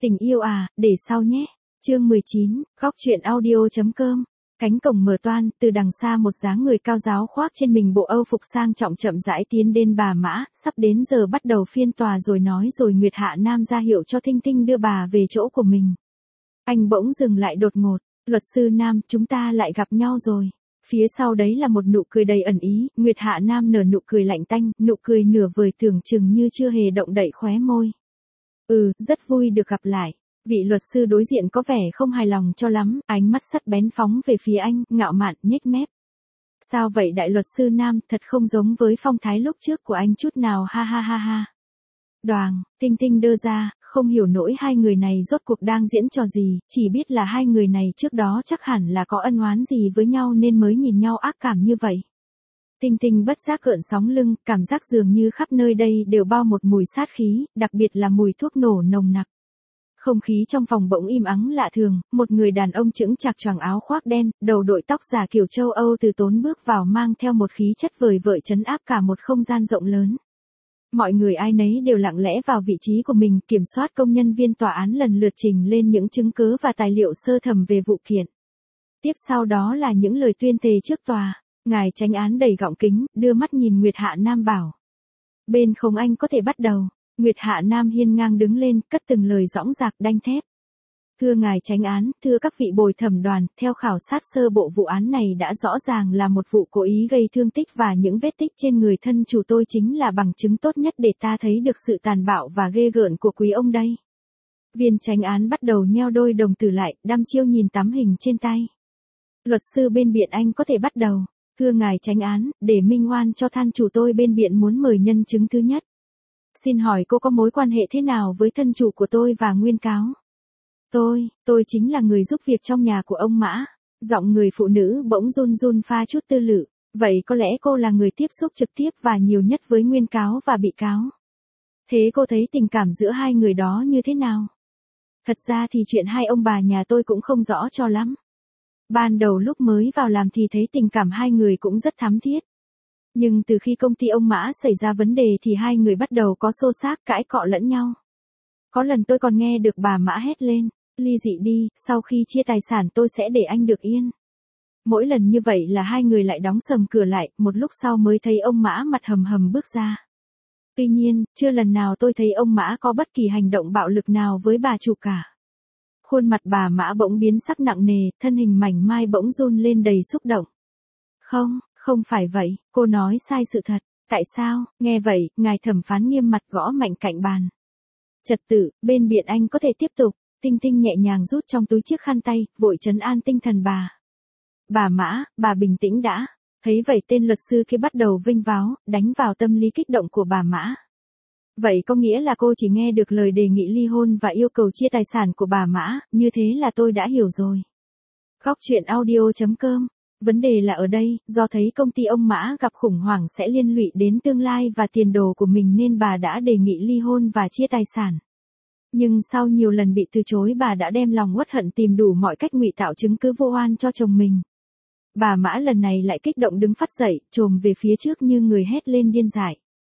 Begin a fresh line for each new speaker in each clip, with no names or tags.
Tình yêu à, để sau nhé. Chương 19, góc truyện audio.com. Cánh cổng mở toang, từ đằng xa một dáng người cao ráo khoác trên mình bộ Âu phục sang trọng chậm rãi tiến đến bà Mã, sắp đến giờ bắt đầu phiên tòa rồi nói rồi Nguyệt Hạ Nam ra hiệu cho Thinh Thinh đưa bà về chỗ của mình. Anh bỗng dừng lại đột ngột, luật sư Nam, chúng ta lại gặp nhau rồi. Phía sau đấy là một nụ cười đầy ẩn ý, Nguyệt Hạ Nam nở nụ cười lạnh tanh, nụ cười nửa vời tưởng chừng như chưa hề động đậy khóe môi. Rất vui được gặp lại. Vị luật sư đối diện có vẻ không hài lòng cho lắm, ánh mắt sắc bén phóng về phía anh, ngạo mạn, nhếch mép. Sao vậy đại luật sư Nam, thật không giống với phong thái lúc trước của anh chút nào, ha ha ha ha. Đoàng, Tinh Tinh đơ ra, không hiểu nổi hai người này rốt cuộc đang diễn trò gì, chỉ biết là hai người này trước đó chắc hẳn là có ân oán gì với nhau nên mới nhìn nhau ác cảm như vậy. Tinh Tinh bất giác gợn sóng lưng, cảm giác dường như khắp nơi đây đều bao một mùi sát khí, đặc biệt là mùi thuốc nổ nồng nặc. Không khí trong phòng bỗng im ắng lạ thường, một người đàn ông chững chạc choàng áo khoác đen, đầu đội tóc giả kiểu châu Âu từ tốn bước vào mang theo một khí chất vời vợi trấn áp cả một không gian rộng lớn. Mọi người ai nấy đều lặng lẽ vào vị trí của mình, kiểm soát công nhân viên tòa án lần lượt trình lên những chứng cứ và tài liệu sơ thẩm về vụ kiện. Tiếp sau đó là những lời tuyên thệ trước tòa. Ngài chánh án đầy gọng kính, đưa mắt nhìn Nguyệt Hạ Nam bảo. Bên không anh có thể bắt đầu. Nguyệt Hạ Nam hiên ngang đứng lên, cất từng lời dõng dạc đanh thép. Thưa ngài chánh án, thưa các vị bồi thẩm đoàn, theo khảo sát sơ bộ vụ án này đã rõ ràng là một vụ cố ý gây thương tích và những vết tích trên người thân chủ tôi chính là bằng chứng tốt nhất để ta thấy được sự tàn bạo và ghê gớm của quý ông đây. Viên chánh án bắt đầu nheo đôi đồng tử lại, đăm chiêu nhìn tấm hình trên tay. Luật sư bên biện anh có thể bắt đầu. Thưa ngài chánh án, để minh oan cho thân chủ tôi bên biện muốn mời nhân chứng thứ nhất. Xin hỏi cô có mối quan hệ thế nào với thân chủ của tôi và nguyên cáo? Tôi chính là người giúp việc trong nhà của ông Mã. Giọng người phụ nữ bỗng run run pha chút tư lự. Vậy có lẽ cô là người tiếp xúc trực tiếp và nhiều nhất với nguyên cáo và bị cáo. Thế cô thấy tình cảm giữa hai người đó như thế nào? Thật ra thì chuyện hai ông bà nhà tôi cũng không rõ cho lắm. Ban đầu lúc mới vào làm thì thấy tình cảm hai người cũng rất thắm thiết. Nhưng từ khi công ty ông Mã xảy ra vấn đề thì hai người bắt đầu có xô xát cãi cọ lẫn nhau. Có lần tôi còn nghe được bà Mã hét lên, ly dị đi, sau khi chia tài sản tôi sẽ để anh được yên. Mỗi lần như vậy là hai người lại đóng sầm cửa lại, một lúc sau mới thấy ông Mã mặt hầm hầm bước ra. Tuy nhiên, chưa lần nào tôi thấy ông Mã có bất kỳ hành động bạo lực nào với bà chủ cả. Khuôn mặt bà Mã bỗng biến sắc nặng nề, thân hình mảnh mai bỗng run lên đầy xúc động. Không phải vậy, cô nói sai sự thật. Tại sao? Nghe vậy, ngài thẩm phán nghiêm mặt gõ mạnh cạnh bàn. Trật tự, bên biện anh có thể tiếp tục. Tinh Tinh nhẹ nhàng rút trong túi chiếc khăn tay, vội trấn an tinh thần bà. Bà Mã, bà bình tĩnh đã. Thấy vậy tên luật sư kia bắt đầu vênh váo, đánh vào tâm lý kích động của bà Mã. Vậy có nghĩa là cô chỉ nghe được lời đề nghị ly hôn và yêu cầu chia tài sản của bà Mã, như thế là tôi đã hiểu rồi. Góc truyện audio.com. Vấn đề là ở đây, do thấy công ty ông Mã gặp khủng hoảng sẽ liên lụy đến tương lai và tiền đồ của mình nên bà đã đề nghị ly hôn và chia tài sản. Nhưng sau nhiều lần bị từ chối bà đã đem lòng uất hận tìm đủ mọi cách ngụy tạo chứng cứ vô oan cho chồng mình. Bà Mã lần này lại kích động đứng phắt dậy, chồm về phía trước như người hét lên điên dại.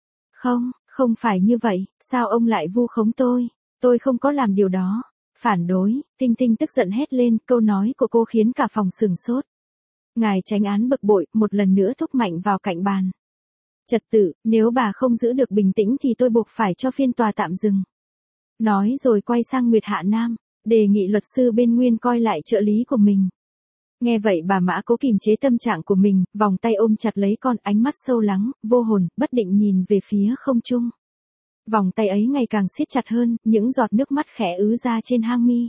Không phải như vậy, sao ông lại vu khống tôi? Tôi không có làm điều đó. Phản đối, Tinh Tinh tức giận hét lên, câu nói của cô khiến cả phòng sửng sốt. Ngài chánh án bực bội, một lần nữa thúc mạnh vào cạnh bàn. Trật tự, nếu bà không giữ được bình tĩnh thì tôi buộc phải cho phiên tòa tạm dừng. Nói rồi quay sang Nguyệt Hạ Nam, đề nghị luật sư bên nguyên coi lại trợ lý của mình. Nghe vậy bà Mã cố kìm chế tâm trạng của mình, vòng tay ôm chặt lấy con, ánh mắt sâu lắng, vô hồn, bất định nhìn về phía không trung. Vòng tay ấy ngày càng siết chặt hơn, những giọt nước mắt khẽ ứ ra trên hang mi.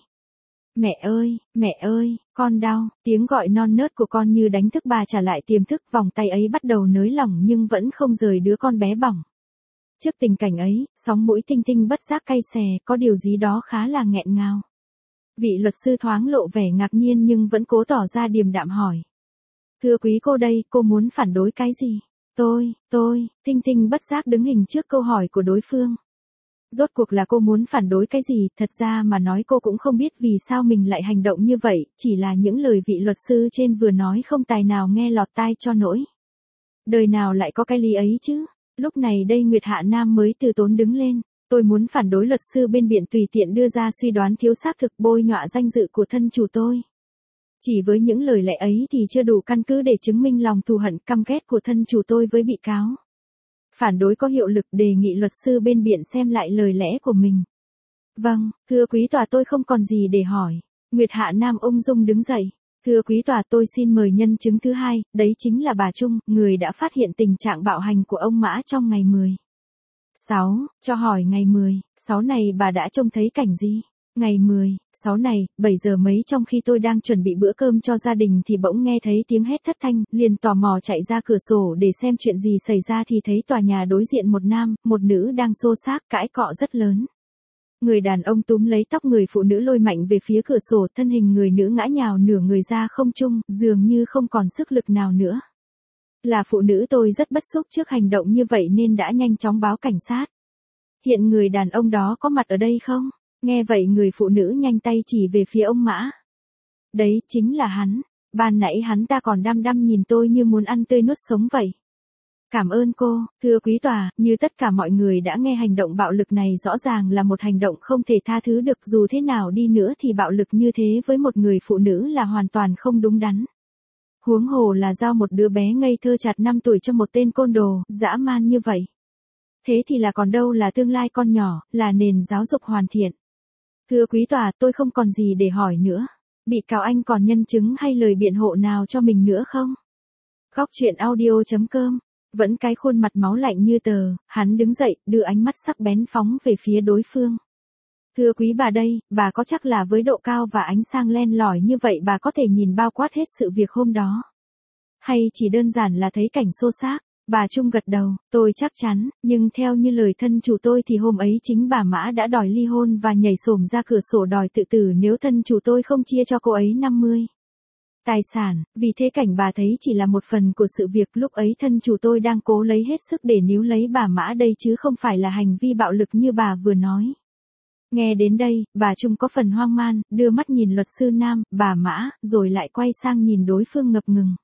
Mẹ ơi, con đau, tiếng gọi non nớt của con như đánh thức bà trả lại tiềm thức, vòng tay ấy bắt đầu nới lỏng nhưng vẫn không rời đứa con bé bỏng. Trước tình cảnh ấy, sóng mũi Tinh Tinh bất giác cay xè, có điều gì đó khá là nghẹn ngào. Vị luật sư thoáng lộ vẻ ngạc nhiên nhưng vẫn cố tỏ ra điềm đạm hỏi. Thưa quý cô đây, cô muốn phản đối cái gì? Tinh Tinh bất giác đứng hình trước câu hỏi của đối phương. Rốt cuộc là cô muốn phản đối cái gì, thật ra mà nói cô cũng không biết vì sao mình lại hành động như vậy, chỉ là những lời vị luật sư trên vừa nói không tài nào nghe lọt tai cho nổi. Đời nào lại có cái lý ấy chứ? Lúc này đây Nguyệt Hạ Nam mới từ tốn đứng lên. Tôi muốn phản đối luật sư bên biện tùy tiện đưa ra suy đoán thiếu xác thực bôi nhọa danh dự của thân chủ tôi. Chỉ với những lời lẽ ấy thì chưa đủ căn cứ để chứng minh lòng thù hận căm ghét của thân chủ tôi với bị cáo. Phản đối có hiệu lực, đề nghị luật sư bên biện xem lại lời lẽ của mình. Vâng, thưa quý tòa, tôi không còn gì để hỏi. Nguyệt Hạ Nam ung dung đứng dậy. Thưa quý tòa, tôi xin mời nhân chứng thứ hai, đấy chính là bà Trung, người đã phát hiện tình trạng bạo hành của ông Mã trong ngày 6. Cho hỏi ngày 6 này bà đã trông thấy cảnh gì? Ngày 6 này, 7 giờ mấy trong khi tôi đang chuẩn bị bữa cơm cho gia đình thì bỗng nghe thấy tiếng hét thất thanh, liền tò mò chạy ra cửa sổ để xem chuyện gì xảy ra thì thấy tòa nhà đối diện một nam, một nữ đang xô xát cãi cọ rất lớn. Người đàn ông túm lấy tóc người phụ nữ lôi mạnh về phía cửa sổ, thân hình người nữ ngã nhào nửa người ra không trung, dường như không còn sức lực nào nữa. Là phụ nữ, tôi rất bất xúc trước hành động như vậy nên đã nhanh chóng báo cảnh sát. Hiện người đàn ông đó có mặt ở đây không? Nghe vậy người phụ nữ nhanh tay chỉ về phía ông Mã. Đấy, chính là hắn. Ban nãy hắn ta còn đăm đăm nhìn tôi như muốn ăn tươi nuốt sống vậy. Cảm ơn cô, thưa quý tòa, như tất cả mọi người đã nghe, hành động bạo lực này rõ ràng là một hành động không thể tha thứ được, dù thế nào đi nữa thì bạo lực như thế với một người phụ nữ là hoàn toàn không đúng đắn. Huống hồ là giao một đứa bé ngây thơ chạc 5 tuổi cho một tên côn đồ, dã man như vậy. Thế thì là còn đâu là tương lai con nhỏ, là nền giáo dục hoàn thiện. Thưa quý tòa, tôi không còn gì để hỏi nữa. Bị cáo Anh còn nhân chứng hay lời biện hộ nào cho mình nữa không? Góc truyện audio.com. Vẫn cái khuôn mặt máu lạnh như tờ, hắn đứng dậy, đưa ánh mắt sắc bén phóng về phía đối phương. Thưa quý bà đây, bà có chắc là với độ cao và ánh sáng len lỏi như vậy bà có thể nhìn bao quát hết sự việc hôm đó? Hay chỉ đơn giản là thấy cảnh xô xát? Bà Trung gật đầu, tôi chắc chắn, nhưng theo như lời thân chủ tôi thì hôm ấy chính bà Mã đã đòi ly hôn và nhảy xổm ra cửa sổ đòi tự tử nếu thân chủ tôi không chia cho cô ấy 50 tài sản, vì thế cảnh bà thấy chỉ là một phần của sự việc, lúc ấy thân chủ tôi đang cố lấy hết sức để níu lấy bà Mã đây chứ không phải là hành vi bạo lực như bà vừa nói. Nghe đến đây, bà Trung có phần hoang man, đưa mắt nhìn luật sư nam, bà Mã, rồi lại quay sang nhìn đối phương ngập ngừng.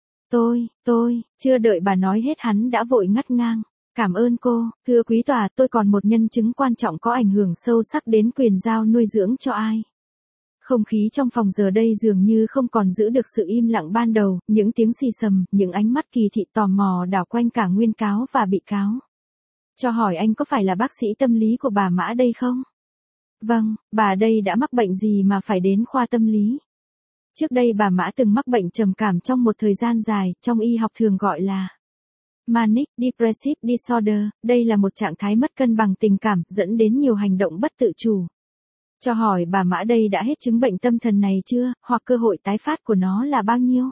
Tôi, chưa đợi bà nói hết hắn đã vội ngắt ngang. Cảm ơn cô, thưa quý tòa, tôi còn một nhân chứng quan trọng có ảnh hưởng sâu sắc đến quyền giao nuôi dưỡng cho ai. Không khí trong phòng giờ đây dường như không còn giữ được sự im lặng ban đầu, những tiếng xì xầm, những ánh mắt kỳ thị tò mò đảo quanh cả nguyên cáo và bị cáo. Cho hỏi anh có phải là bác sĩ tâm lý của bà Mã đây không? Vâng, bà đây đã mắc bệnh gì mà phải đến khoa tâm lý? Trước đây bà Mã từng mắc bệnh trầm cảm trong một thời gian dài, trong y học thường gọi là Manic Depressive Disorder, đây là một trạng thái mất cân bằng tình cảm, dẫn đến nhiều hành động bất tự chủ. Cho hỏi bà Mã đây đã hết chứng bệnh tâm thần này chưa, hoặc cơ hội tái phát của nó là bao nhiêu?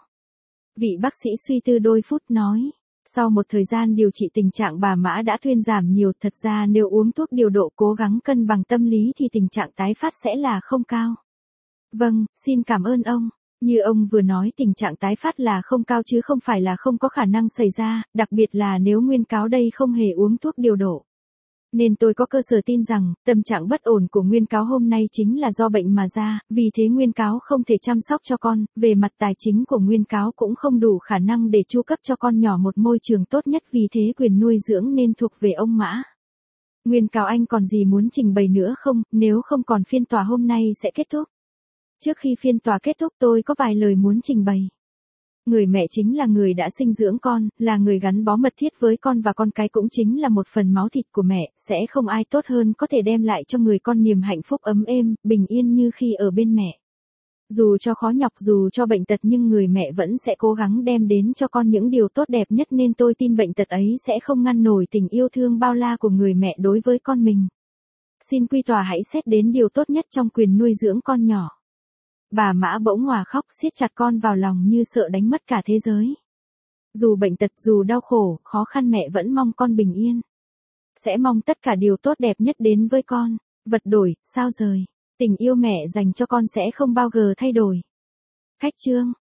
Vị bác sĩ suy tư đôi phút nói. Sau một thời gian điều trị tình trạng bà Mã đã thuyên giảm nhiều, thật ra nếu uống thuốc điều độ cố gắng cân bằng tâm lý thì tình trạng tái phát sẽ là không cao. Vâng, xin cảm ơn ông. Như ông vừa nói tình trạng tái phát là không cao chứ không phải là không có khả năng xảy ra, đặc biệt là nếu nguyên cáo đây không hề uống thuốc điều độ. Nên tôi có cơ sở tin rằng, tâm trạng bất ổn của nguyên cáo hôm nay chính là do bệnh mà ra, vì thế nguyên cáo không thể chăm sóc cho con, về mặt tài chính của nguyên cáo cũng không đủ khả năng để chu cấp cho con nhỏ một môi trường tốt nhất, vì thế quyền nuôi dưỡng nên thuộc về ông Mã. Nguyên cáo Anh còn gì muốn trình bày nữa không, nếu không còn phiên tòa hôm nay sẽ kết thúc. Trước khi phiên tòa kết thúc tôi có vài lời muốn trình bày. Người mẹ chính là người đã sinh dưỡng con, là người gắn bó mật thiết với con và con cái cũng chính là một phần máu thịt của mẹ, sẽ không ai tốt hơn có thể đem lại cho người con niềm hạnh phúc ấm êm, bình yên như khi ở bên mẹ. Dù cho khó nhọc, dù cho bệnh tật nhưng người mẹ vẫn sẽ cố gắng đem đến cho con những điều tốt đẹp nhất, nên tôi tin bệnh tật ấy sẽ không ngăn nổi tình yêu thương bao la của người mẹ đối với con mình. Xin quy tòa hãy xét đến điều tốt nhất trong quyền nuôi dưỡng con nhỏ. Bà Mã bỗng òa khóc, siết chặt con vào lòng như sợ đánh mất cả thế giới. Dù bệnh tật, dù đau khổ, khó khăn mẹ vẫn mong con bình yên. Sẽ mong tất cả điều tốt đẹp nhất đến với con. Vật đổi, sao rời. Tình yêu mẹ dành cho con sẽ không bao giờ thay đổi. Khách chương.